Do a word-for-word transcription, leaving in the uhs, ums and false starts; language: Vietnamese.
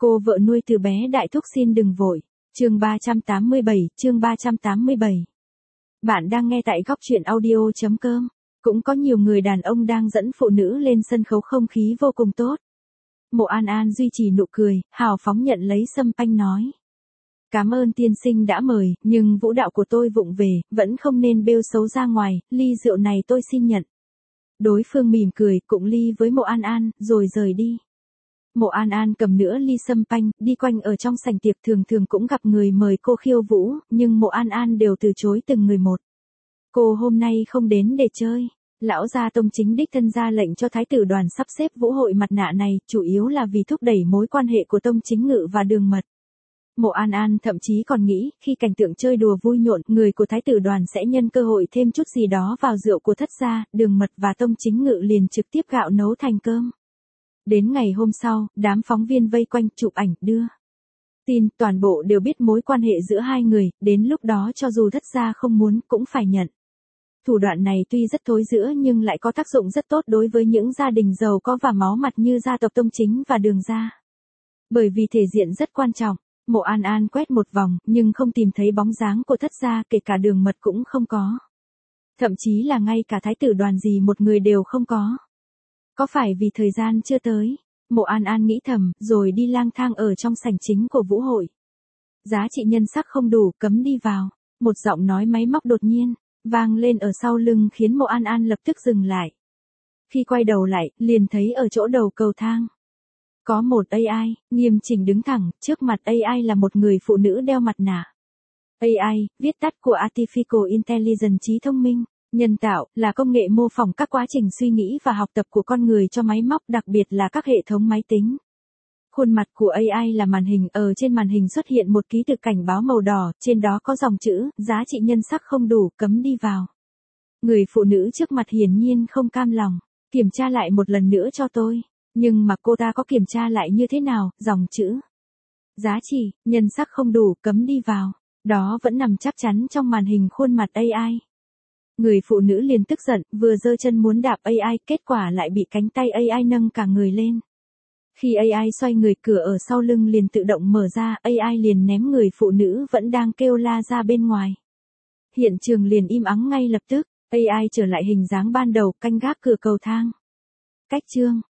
Cô vợ nuôi từ bé đại thúc xin đừng vội. Chương ba trăm tám mươi bảy, chương ba trăm tám mươi bảy. Bạn đang nghe tại góc truyện audio chấm com. Cũng có nhiều người đàn ông đang dẫn phụ nữ lên sân khấu, không khí vô cùng tốt. Mộ An An duy trì nụ cười, hào phóng nhận lấy sâm panh nói. Cảm ơn tiên sinh đã mời, nhưng vũ đạo của tôi vụng về, vẫn không nên bêu xấu ra ngoài, ly rượu này tôi xin nhận. Đối phương mỉm cười, cụng ly với Mộ An An, rồi rời đi. Mộ An An cầm nửa ly sâm panh, đi quanh ở trong sảnh tiệc, thường thường cũng gặp người mời cô khiêu vũ, nhưng Mộ An An đều từ chối từng người một. Cô hôm nay không đến để chơi. Lão gia Tông chính đích thân ra lệnh cho thái tử Đoàn sắp xếp vũ hội mặt nạ này, chủ yếu là vì thúc đẩy mối quan hệ của Tông Chính Ngự và Đường Mật. Mộ An An thậm chí còn nghĩ, khi cảnh tượng chơi đùa vui nhộn, người của thái tử Đoàn sẽ nhân cơ hội thêm chút gì đó vào rượu của thất gia, Đường Mật và Tông Chính Ngự liền trực tiếp gạo nấu thành cơm. Đến ngày hôm sau, đám phóng viên vây quanh chụp ảnh, đưa tin, toàn bộ đều biết mối quan hệ giữa hai người, đến lúc đó cho dù thất gia không muốn cũng phải nhận. Thủ đoạn này tuy rất thối rữa nhưng lại có tác dụng rất tốt đối với những gia đình giàu có và máu mặt như gia tộc Tông Chính và Đường gia. Bởi vì thể diện rất quan trọng, Mộ An An quét một vòng nhưng không tìm thấy bóng dáng của thất gia, kể cả Đường Mật cũng không có. Thậm chí là ngay cả thái tử Đoàn gì một người đều không có. Có phải vì thời gian chưa tới? Mộ An An nghĩ thầm, rồi đi lang thang ở trong sảnh chính của vũ hội. Giá trị nhân sắc không đủ, cấm đi vào. Một giọng nói máy móc đột nhiên vang lên ở sau lưng khiến Mộ An An lập tức dừng lại. Khi quay đầu lại, liền thấy ở chỗ đầu cầu thang có một a i, nghiêm chỉnh đứng thẳng, trước mặt a i là một người phụ nữ đeo mặt nạ. a i, viết tắt của Artificial Intelligence, trí thông minh, nhân tạo, là công nghệ mô phỏng các quá trình suy nghĩ và học tập của con người cho máy móc, đặc biệt là các hệ thống máy tính. Khuôn mặt của a i là màn hình, ở trên màn hình xuất hiện một ký tự cảnh báo màu đỏ, trên đó có dòng chữ, giá trị nhân sắc không đủ, cấm đi vào. Người phụ nữ trước mặt hiển nhiên không cam lòng, kiểm tra lại một lần nữa cho tôi. Nhưng mà cô ta có kiểm tra lại như thế nào, dòng chữ giá trị, nhân sắc không đủ, cấm đi vào, đó vẫn nằm chắc chắn trong màn hình khuôn mặt a i. Người phụ nữ liền tức giận, vừa giơ chân muốn đạp a i, kết quả lại bị cánh tay a i nâng cả người lên. Khi a i xoay người, cửa ở sau lưng liền tự động mở ra, a i liền ném người phụ nữ vẫn đang kêu la ra bên ngoài. Hiện trường liền im ắng ngay lập tức, a i trở lại hình dáng ban đầu, canh gác cửa cầu thang. Cách chương